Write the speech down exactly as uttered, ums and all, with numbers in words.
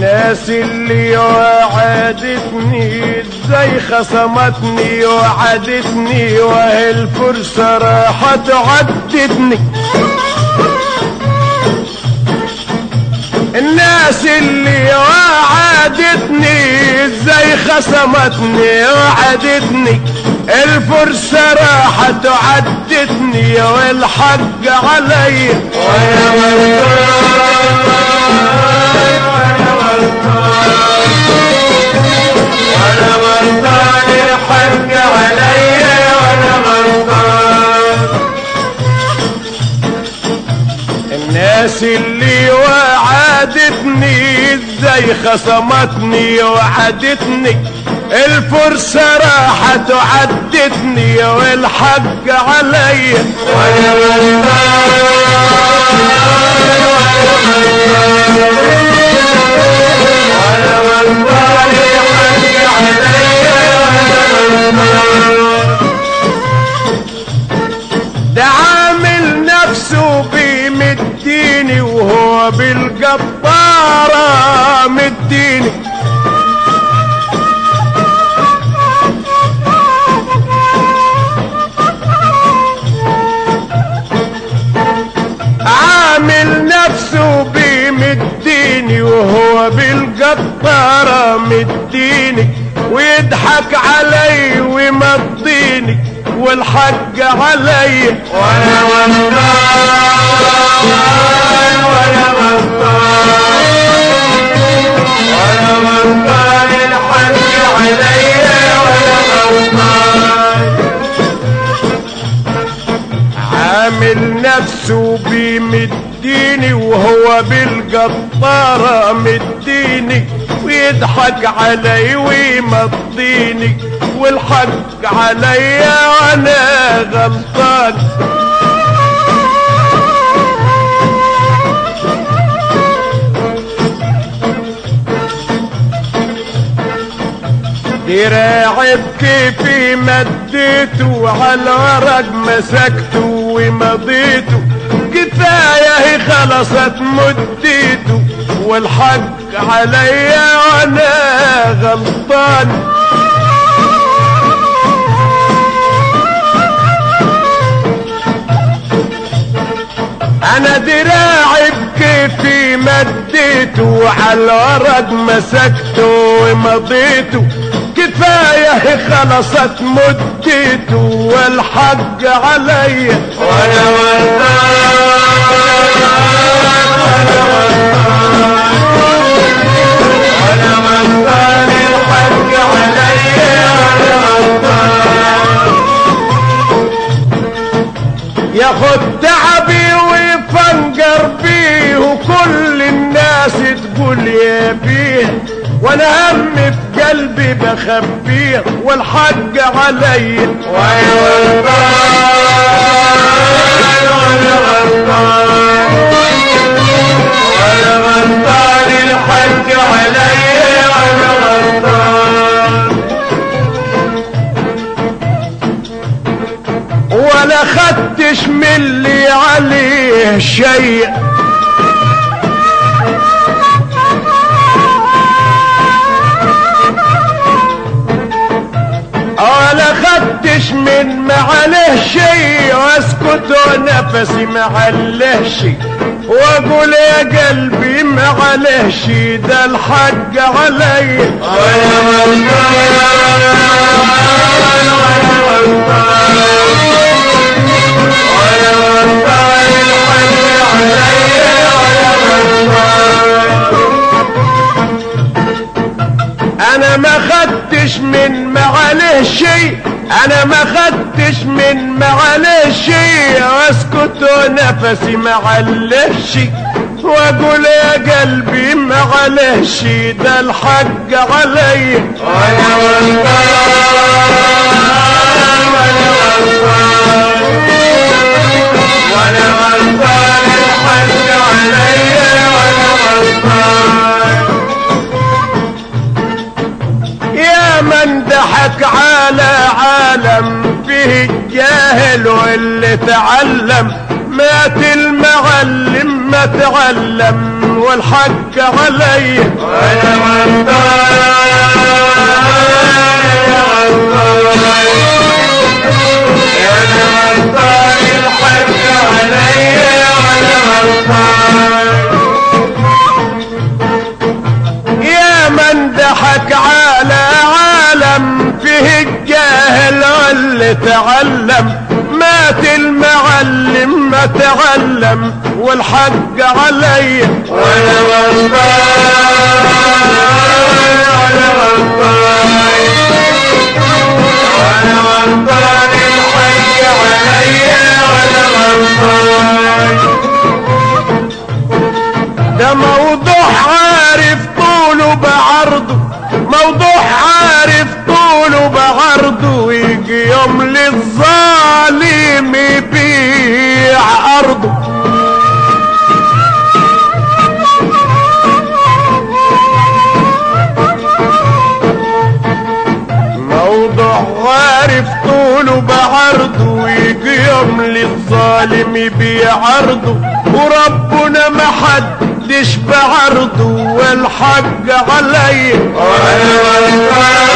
الناس اللي وعدتني ازاي خصمتني وعدتني وهي الفرصة راحت عدتني. الناس اللي وعدتني ازاي خصمتني وعدتني الفرصة راحت وعدتني والحق علي وانا غلطان وانا غلطان وانا غلطان الحق علي وانا غلطان. الناس اللي وعدتني ازاي خصمتني وعدتني الفرصة راحت وعدتني والحق علي وانا غلطان وانا غلطان الحق علي وانا غلطان. ده عامل نفسه بيمديني وهو بالجبارة مديني. عامل نفسه بيمديني وهو بالجبارة مديني ويضحك علي ويمضيني والحق علي وانا غلطان وانا غلطان وانا غلطان الحق علي وانا غلطان. عامل نفسه بيمديني وهو بالجبارة مديني ويضحك علي ويمضيني والحق علي وانا غلطان. دراعي بكيفي مديته على الورق مسكته ومضيته كفاية خلصت مديته والحق عليا وانا غلطان. انا دراعي بكيفي مديته على الورق مسكته ومضيته كفاية خلصت مدته والحق علي وانا غلطان وانا غلطان وانا غلطان الحق علي وانا غلطان. ياخد تعبي ويفنجر بيه وكل الناس تقول يا بيه وانا هم في قلبي بخبيه والحق علي وانا غلطان وانا غلطان وانا غلطان الحق علي وانا غلطان. ولا خدتش من اللي عليه شيء ولا خدتش من معله شي واسكت ونفسي معله شي واقول يا قلبي معله شي ده الحق علي وانا غلطان وانا غلطان وانا غلطان الحق علي وانا غلطان. انا ما خدتش من معله شي انا ما خدتش من معله شي واسكت ونفسي معله شي واقول يا قلبي معله شي ده الحق علي وانا غلطان وانا غلطان وانا غلطان الحق علي وانا غلطان. يا من ضحك على عالم فيه الجاهل واللي تعلم مات المعلم ما تعلم والحق علي وانا غلطان يا غلطان انا غلطان الحق علي وانا غلطان يا من ضحك على عالم فيه الجاهل واللي تعلم مات المعلم ما تعلم والحق علي وانا غلطان وانا غلطان وانا غلطان الحق علي وانا غلطان ده موضوع عارف طوله بعرضه موضوع عارف طوله بعرضه ويجي يوم للظالم يبيع ارضه موضوع عارف طوله بعرضه ويجي يوم للظالم يبيع عرضه وربنا ما حدش بعرضه والحق علي وانا غلطان